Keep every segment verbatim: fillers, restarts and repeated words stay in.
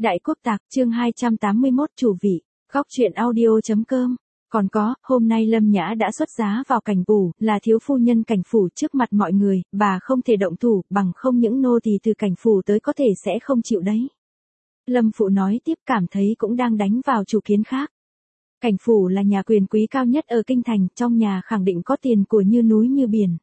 Đại Quốc Tạc, chương hai trăm tám mươi mốt, chủ vị, góc truyện audio.com. Còn có, hôm nay Lâm Nhã đã xuất giá vào cảnh phủ, là thiếu phu nhân cảnh phủ trước mặt mọi người, bà không thể động thủ, bằng không những nô tỳ từ cảnh phủ tới có thể sẽ không chịu đấy. Lâm Phụ nói tiếp, cảm thấy cũng đang đánh vào chủ kiến khác. Cảnh phủ là nhà quyền quý cao nhất ở kinh thành, trong nhà khẳng định có tiền của như núi như biển.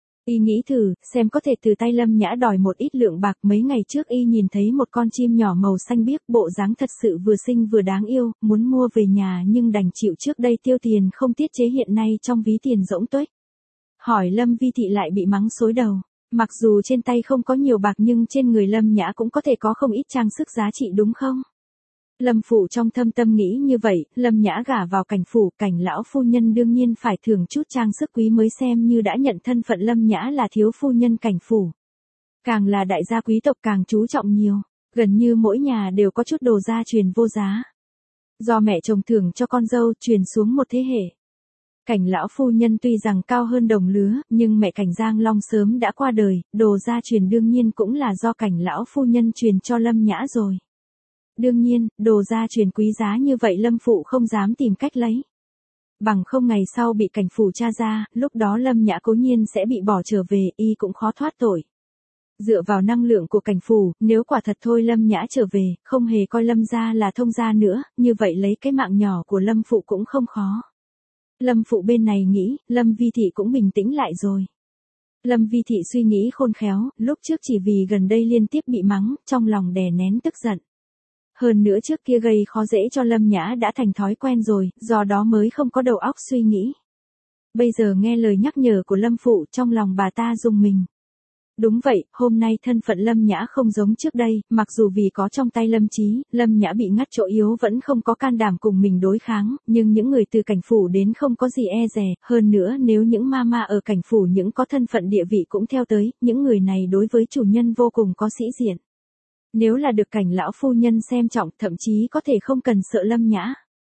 Y nghĩ thử, xem có thể từ tay Lâm Nhã đòi một ít lượng bạc. Mấy ngày trước Y nhìn thấy một con chim nhỏ màu xanh biếc, bộ dáng thật sự vừa xinh vừa đáng yêu, muốn mua về nhà nhưng đành chịu trước đây tiêu tiền không tiết chế, hiện nay trong ví tiền rỗng tuếch. Hỏi Lâm Vi Thị lại bị mắng xối đầu. Mặc dù trên tay không có nhiều bạc nhưng trên người Lâm Nhã cũng có thể có không ít trang sức giá trị đúng không? Lâm Phụ trong thâm tâm nghĩ như vậy, Lâm Nhã gả vào cảnh phủ, cảnh lão phu nhân đương nhiên phải thưởng chút trang sức quý mới xem như đã nhận thân phận Lâm Nhã là thiếu phu nhân cảnh phủ. Càng là đại gia quý tộc càng chú trọng nhiều, gần như mỗi nhà đều có chút đồ gia truyền vô giá. Do mẹ chồng thưởng cho con dâu truyền xuống một thế hệ. Cảnh lão phu nhân tuy rằng cao hơn đồng lứa, nhưng mẹ cảnh Giang Long sớm đã qua đời, đồ gia truyền đương nhiên cũng là do cảnh lão phu nhân truyền cho Lâm Nhã rồi. Đương nhiên, đồ gia truyền quý giá như vậy Lâm Phụ không dám tìm cách lấy. Bằng không ngày sau bị cảnh phủ tra ra, lúc đó Lâm Nhã cố nhiên sẽ bị bỏ trở về, y cũng khó thoát tội. Dựa vào năng lượng của cảnh phủ, nếu quả thật thôi Lâm Nhã trở về, không hề coi Lâm gia là thông gia nữa, như vậy lấy cái mạng nhỏ của Lâm Phụ cũng không khó. Lâm Phụ bên này nghĩ, Lâm Vi Thị cũng bình tĩnh lại rồi. Lâm Vi Thị suy nghĩ khôn khéo, lúc trước chỉ vì gần đây liên tiếp bị mắng, trong lòng đè nén tức giận. Hơn nữa trước kia gây khó dễ cho Lâm Nhã đã thành thói quen rồi, do đó mới không có đầu óc suy nghĩ. Bây giờ nghe lời nhắc nhở của Lâm Phụ, trong lòng bà ta rùng mình. Đúng vậy, hôm nay thân phận Lâm Nhã không giống trước đây, mặc dù vì có trong tay Lâm Chí, Lâm Nhã bị ngắt chỗ yếu vẫn không có can đảm cùng mình đối kháng, nhưng những người từ cảnh phủ đến không có gì e dè, hơn nữa nếu những mama ở cảnh phủ những có thân phận địa vị cũng theo tới, những người này đối với chủ nhân vô cùng có sĩ diện. Nếu là được cảnh lão phu nhân xem trọng, thậm chí có thể không cần sợ Lâm Nhã.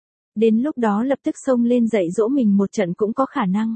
Đến lúc đó lập tức xông lên dạy dỗ mình một trận cũng có khả năng.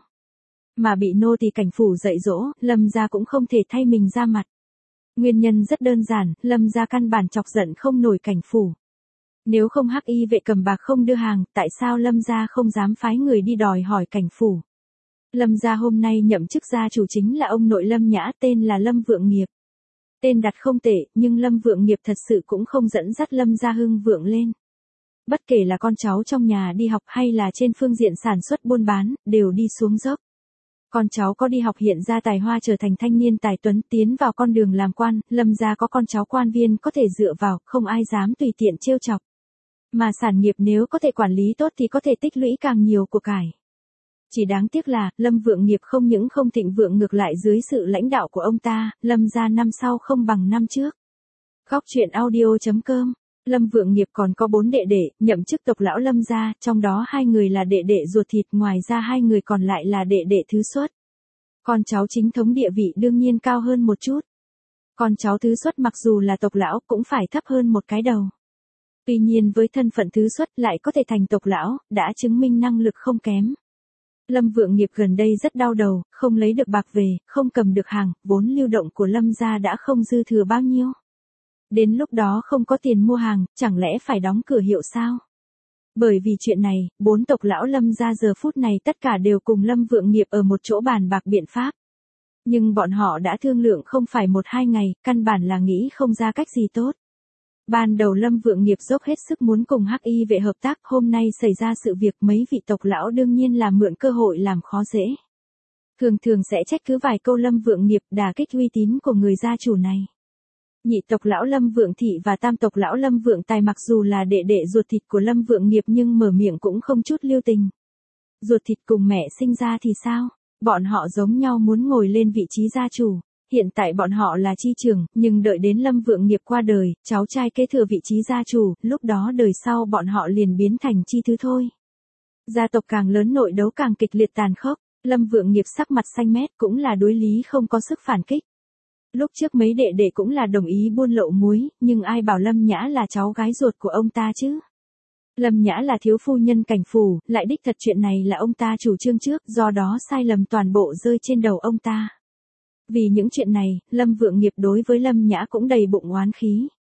Mà bị nô tỳ cảnh phủ dạy dỗ, Lâm gia cũng không thể thay mình ra mặt. Nguyên nhân rất đơn giản, Lâm gia căn bản chọc giận không nổi cảnh phủ. Nếu không hắc y vệ cầm bạc không đưa hàng, tại sao Lâm gia không dám phái người đi đòi hỏi cảnh phủ? Lâm gia hôm nay nhậm chức gia chủ chính là ông nội Lâm Nhã, tên là Lâm Vượng Nghiệp. Tên đặt không tệ, nhưng Lâm Vượng Nghiệp thật sự cũng không dẫn dắt Lâm gia hưng vượng lên. Bất kể là con cháu trong nhà đi học hay là trên phương diện sản xuất buôn bán, đều đi xuống dốc. Con cháu có đi học hiện ra tài hoa trở thành thanh niên tài tuấn tiến vào con đường làm quan, Lâm gia có con cháu quan viên có thể dựa vào, không ai dám tùy tiện trêu chọc. Mà sản nghiệp nếu có thể quản lý tốt thì có thể tích lũy càng nhiều của cải. Chỉ đáng tiếc là, Lâm Vượng Nghiệp không những không thịnh vượng, ngược lại dưới sự lãnh đạo của ông ta, Lâm gia năm sau không bằng năm trước. Góc truyện audio.com. Lâm Vượng Nghiệp còn có bốn đệ đệ, nhậm chức tộc lão Lâm gia, trong đó hai người là đệ đệ ruột thịt, ngoài ra hai người còn lại là đệ đệ thứ xuất. Con cháu chính thống địa vị đương nhiên cao hơn một chút. Con cháu thứ xuất mặc dù là tộc lão cũng phải thấp hơn một cái đầu. Tuy nhiên với thân phận thứ xuất lại có thể thành tộc lão, đã chứng minh năng lực không kém. Lâm Vượng Nghiệp gần đây rất đau đầu, không lấy được bạc về, không cầm được hàng, vốn lưu động của Lâm gia đã không dư thừa bao nhiêu. Đến lúc đó không có tiền mua hàng, chẳng lẽ phải đóng cửa hiệu sao? Bởi vì chuyện này, bốn tộc lão Lâm gia giờ phút này tất cả đều cùng Lâm Vượng Nghiệp ở một chỗ bàn bạc biện pháp. Nhưng bọn họ đã thương lượng không phải một hai ngày, căn bản là nghĩ không ra cách gì tốt. Ban đầu Lâm Vượng Nghiệp dốc hết sức muốn cùng hắc y vệ hợp tác, hôm nay xảy ra sự việc mấy vị tộc lão đương nhiên là mượn cơ hội làm khó dễ. Thường thường sẽ trách cứ vài câu Lâm Vượng Nghiệp, đả kích uy tín của người gia chủ này. Nhị tộc lão Lâm Vượng Thị và tam tộc lão Lâm Vượng Tài mặc dù là đệ đệ ruột thịt của Lâm Vượng Nghiệp nhưng mở miệng cũng không chút lưu tình. Ruột thịt cùng mẹ sinh ra thì sao? Bọn họ giống nhau muốn ngồi lên vị trí gia chủ. Hiện tại bọn họ là chi trưởng, nhưng đợi đến Lâm Vượng Nghiệp qua đời, cháu trai kế thừa vị trí gia chủ, lúc đó đời sau bọn họ liền biến thành chi thứ thôi. Gia tộc càng lớn nội đấu càng kịch liệt tàn khốc, Lâm Vượng Nghiệp sắc mặt xanh mét cũng là đối lý không có sức phản kích. Lúc trước mấy đệ đệ cũng là đồng ý buôn lậu muối, nhưng ai bảo Lâm Nhã là cháu gái ruột của ông ta chứ? Lâm Nhã là thiếu phu nhân cảnh phủ, lại đích thật chuyện này là ông ta chủ trương trước, do đó sai lầm toàn bộ rơi trên đầu ông ta. Vì những chuyện này, Lâm Vượng Nghiệp đối với Lâm Nhã cũng đầy bụng oán khí.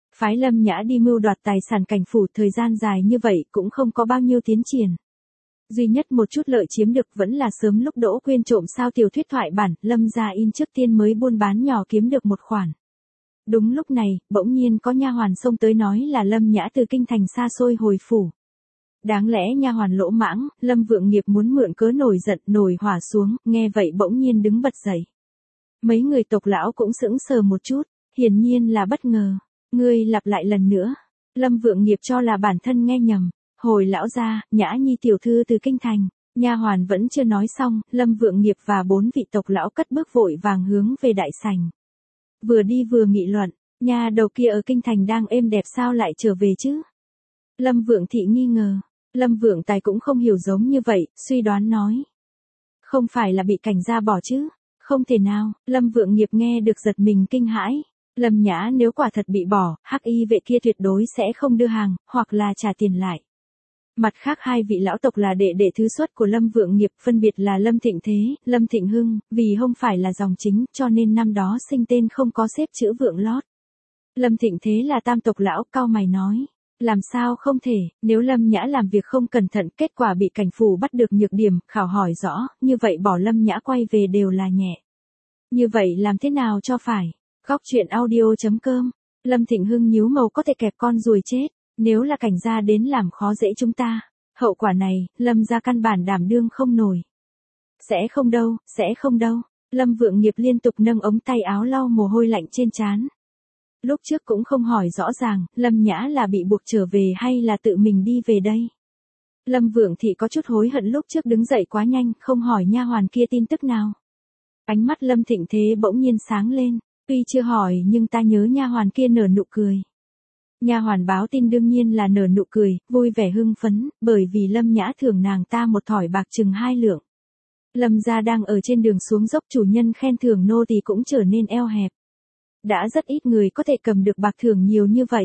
Phái Lâm Nhã đi mưu đoạt tài sản cảnh phủ thời gian dài như vậy cũng không có bao nhiêu tiến triển. Duy nhất một chút lợi chiếm được vẫn là sớm lúc Đỗ Quyên trộm sao tiểu thuyết thoại bản, Lâm gia in trước tiên mới buôn bán nhỏ kiếm được một khoản. Đúng lúc này, bỗng nhiên có nha hoàn xông tới nói là Lâm Nhã từ kinh thành xa xôi hồi phủ. Đáng lẽ nha hoàn lỗ mãng, Lâm Vượng Nghiệp muốn mượn cớ nổi giận nổi hỏa xuống, nghe vậy bỗng nhiên đứng bật dậy. Mấy người tộc lão cũng sững sờ một chút, hiển nhiên là bất ngờ. Ngươi lặp lại lần nữa. Lâm Vượng Nghiệp cho là bản thân nghe nhầm. Hồi lão gia, Nhã Nhi tiểu thư từ kinh thành. Nha hoàn vẫn chưa nói xong, Lâm Vượng Nghiệp và bốn vị tộc lão cất bước vội vàng hướng về đại sảnh. Vừa đi vừa nghị luận, nhà đầu kia ở kinh thành đang êm đẹp sao lại trở về chứ? Lâm Vượng Thị nghi ngờ. Lâm Vượng Tài cũng không hiểu giống như vậy, suy đoán nói. Không phải là bị cảnh gia bỏ chứ? Không thể nào. Lâm Vượng Nghiệp nghe được giật mình kinh hãi. Lâm Nhã nếu quả thật bị bỏ, hắc y vệ kia tuyệt đối sẽ không đưa hàng, hoặc là trả tiền lại. Mặt khác hai vị lão tộc là đệ đệ thứ xuất của Lâm Vượng Nghiệp, phân biệt là Lâm Thịnh Thế, Lâm Thịnh Hưng, vì không phải là dòng chính, cho nên năm đó sinh tên không có xếp chữ Vượng lót. Lâm Thịnh Thế là tam tộc lão, cao mày nói. Làm sao không thể, nếu Lâm Nhã làm việc không cẩn thận, kết quả bị cảnh phủ bắt được nhược điểm, khảo hỏi rõ, như vậy bỏ Lâm Nhã quay về đều là nhẹ. Như vậy làm thế nào cho phải? Góc truyện audio.com. Lâm Thịnh Hưng nhíu màu có thể kẹp con ruồi chết. Nếu là cảnh gia đến làm khó dễ chúng ta. Hậu quả này, Lâm gia căn bản đảm đương không nổi. Sẽ không đâu, sẽ không đâu. Lâm Vượng Nghiệp liên tục nâng ống tay áo lau mồ hôi lạnh trên trán. Lúc trước cũng không hỏi rõ ràng, Lâm Nhã là bị buộc trở về hay là tự mình đi về đây. Lâm Vượng Thị có chút hối hận lúc trước đứng dậy quá nhanh, không hỏi nha hoàn kia tin tức nào. Ánh mắt Lâm Thịnh Thế bỗng nhiên sáng lên. Tuy chưa hỏi nhưng ta nhớ nha hoàn kia nở nụ cười. Nha hoàn báo tin đương nhiên là nở nụ cười, vui vẻ hưng phấn, bởi vì Lâm Nhã thưởng nàng ta một thỏi bạc chừng hai lượng. Lâm gia đang ở trên đường xuống dốc, chủ nhân khen thưởng nô tỳ cũng trở nên eo hẹp. Đã rất ít người có thể cầm được bạc thưởng nhiều như vậy.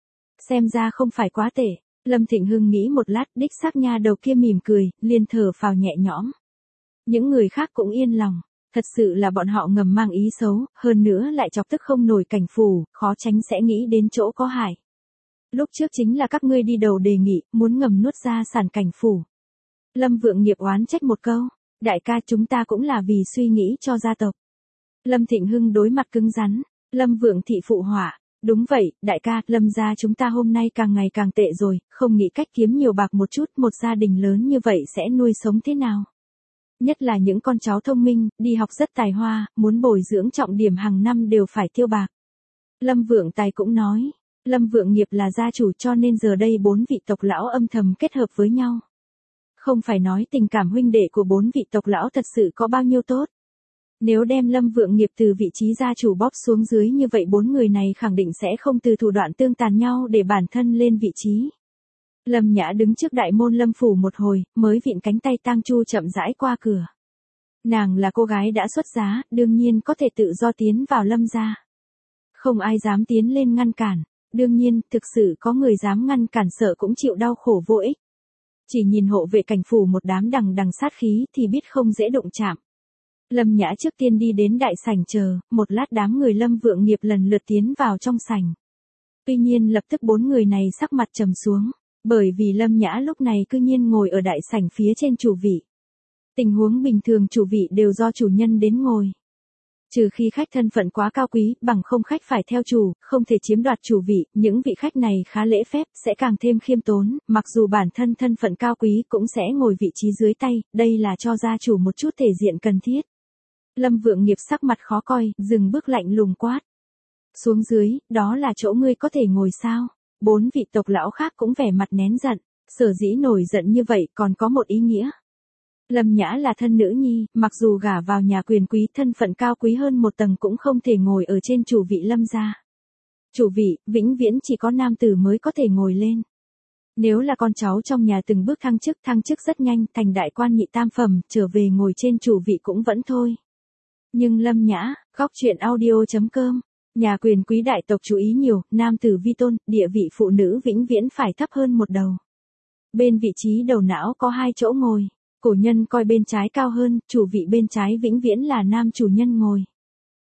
Xem ra không phải quá tệ. Lâm Thịnh Hưng nghĩ một lát, đích xác nha đầu kia mỉm cười, liền thở phào nhẹ nhõm. Những người khác cũng yên lòng. Thật sự là bọn họ ngầm mang ý xấu, hơn nữa lại chọc tức không nổi cảnh phủ, khó tránh sẽ nghĩ đến chỗ có hại. Lúc trước chính là các ngươi đi đầu đề nghị, muốn ngầm nuốt ra sản cảnh phủ. Lâm Vượng Nghiệp oán trách một câu, đại ca chúng ta cũng là vì suy nghĩ cho gia tộc. Lâm Thịnh Hưng đối mặt cứng rắn, Lâm Vượng Thị phụ họa, đúng vậy, đại ca, Lâm gia chúng ta hôm nay càng ngày càng tệ rồi, không nghĩ cách kiếm nhiều bạc một chút, một gia đình lớn như vậy sẽ nuôi sống thế nào? Nhất là những con cháu thông minh, đi học rất tài hoa, muốn bồi dưỡng trọng điểm hàng năm đều phải tiêu bạc. Lâm Vượng Tài cũng nói, Lâm Vượng Nghiệp là gia chủ cho nên giờ đây bốn vị tộc lão âm thầm kết hợp với nhau. Không phải nói tình cảm huynh đệ của bốn vị tộc lão thật sự có bao nhiêu tốt. Nếu đem Lâm Vượng Nghiệp từ vị trí gia chủ bóp xuống dưới như vậy bốn người này khẳng định sẽ không từ thủ đoạn tương tàn nhau để bản thân lên vị trí. Lâm Nhã đứng trước đại môn Lâm phủ một hồi, mới vịn cánh tay tang chu chậm rãi qua cửa. Nàng là cô gái đã xuất giá, đương nhiên có thể tự do tiến vào Lâm gia. Không ai dám tiến lên ngăn cản, đương nhiên, thực sự có người dám ngăn cản sợ cũng chịu đau khổ vô ích. Chỉ nhìn hộ vệ cảnh phủ một đám đằng đằng sát khí thì biết không dễ đụng chạm. Lâm Nhã trước tiên đi đến đại sảnh chờ, một lát đám người Lâm Vượng Nghiệp lần lượt tiến vào trong sảnh. Tuy nhiên lập tức bốn người này sắc mặt trầm xuống. Bởi vì Lâm Nhã lúc này cư nhiên ngồi ở đại sảnh phía trên chủ vị. Tình huống bình thường chủ vị đều do chủ nhân đến ngồi. Trừ khi khách thân phận quá cao quý, bằng không khách phải theo chủ, không thể chiếm đoạt chủ vị, những vị khách này khá lễ phép, sẽ càng thêm khiêm tốn, mặc dù bản thân thân phận cao quý cũng sẽ ngồi vị trí dưới tay, đây là cho gia chủ một chút thể diện cần thiết. Lâm Vượng Nghiệp sắc mặt khó coi, dừng bước lạnh lùng quát. Xuống dưới, đó là chỗ ngươi có thể ngồi sao? Bốn vị tộc lão khác cũng vẻ mặt nén giận, sở dĩ nổi giận như vậy còn có một ý nghĩa. Lâm Nhã là thân nữ nhi, mặc dù gả vào nhà quyền quý thân phận cao quý hơn một tầng cũng không thể ngồi ở trên chủ vị Lâm gia. Chủ vị, vĩnh viễn chỉ có nam tử mới có thể ngồi lên. Nếu là con cháu trong nhà từng bước thăng chức, thăng chức rất nhanh, thành đại quan nhị tam phẩm, trở về ngồi trên chủ vị cũng vẫn thôi. Nhưng Lâm Nhã, góc truyện audio.com. Nhà quyền quý đại tộc chú ý nhiều, nam tử vi tôn, địa vị phụ nữ vĩnh viễn phải thấp hơn một đầu. Bên vị trí đầu não có hai chỗ ngồi, cổ nhân coi bên trái cao hơn, chủ vị bên trái vĩnh viễn là nam chủ nhân ngồi.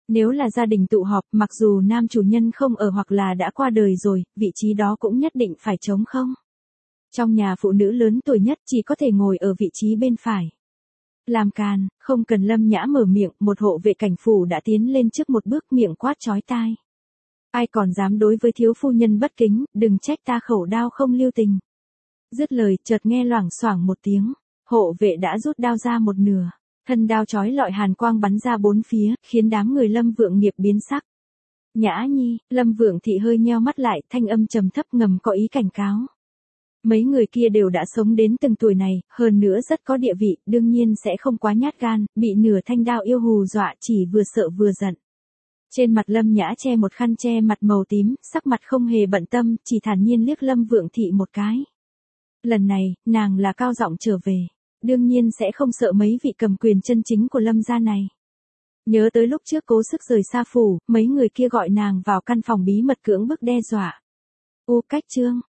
Nếu là gia đình tụ họp, mặc dù nam chủ nhân không ở hoặc là đã qua đời rồi, vị trí đó cũng nhất định phải trống không. Trong nhà phụ nữ lớn tuổi nhất chỉ có thể ngồi ở vị trí bên phải. Làm càn, không cần Lâm Nhã mở miệng, một hộ vệ cảnh phủ đã tiến lên trước một bước, miệng quát chói tai. Ai còn dám đối với thiếu phu nhân bất kính, đừng trách ta khẩu đao không lưu tình. Dứt lời, chợt nghe loảng xoảng một tiếng, hộ vệ đã rút đao ra một nửa. Thân đao chói lọi hàn quang bắn ra bốn phía, khiến đám người Lâm Vượng Nghiệp biến sắc. Nhã Nhi, Lâm Vượng Thị hơi nheo mắt lại, thanh âm trầm thấp ngầm có ý cảnh cáo. Mấy người kia đều đã sống đến từng tuổi này, hơn nữa rất có địa vị, đương nhiên sẽ không quá nhát gan, bị nửa thanh đao yêu hù dọa chỉ vừa sợ vừa giận. Trên mặt Lâm Nhã che một khăn che mặt màu tím, sắc mặt không hề bận tâm, chỉ thản nhiên liếc Lâm Vượng Thị một cái. Lần này, nàng là cao giọng trở về. Đương nhiên sẽ không sợ mấy vị cầm quyền chân chính của Lâm gia này. Nhớ tới lúc trước cố sức rời xa phủ, mấy người kia gọi nàng vào căn phòng bí mật cưỡng bức đe dọa. U cách chương,